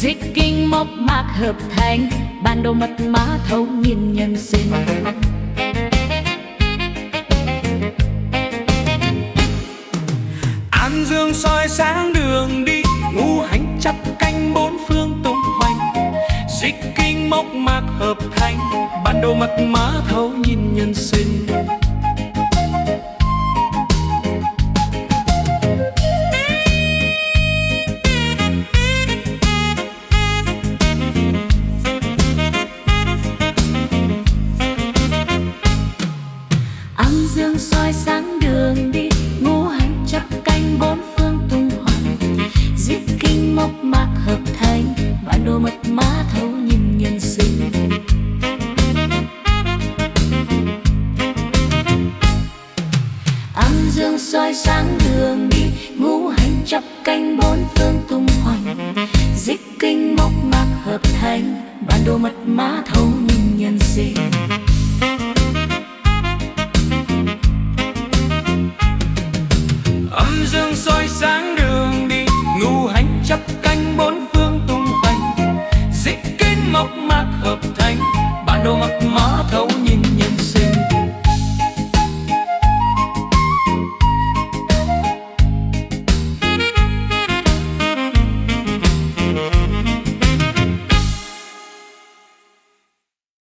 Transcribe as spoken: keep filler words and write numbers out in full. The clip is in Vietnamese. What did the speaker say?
dịch kinh mộc mạc hợp thành, bản đồ mật mã thấu nhìn nhân sinh. An dương soi sáng đường đi, ngũ hành chắp cánh bốn phương tung hoành. Dịch kinh mộc mạc hợp thành, bản đồ mật mã thấu nhìn nhân sinh. Âm dương soi sáng đường đi, ngũ hành chắp cánh bốn phương tung hoành. Dịch kinh mộc mạc hợp thành, bản đồ mật mã thấu nhìn nhân sinh. Âm dương soi sáng đường đi, ngũ hành chắp cánh bốn phương tung hoành. Dịch kinh mộc mạc hợp thành, bản đồ mật mã thấu nhìn nhân sinh.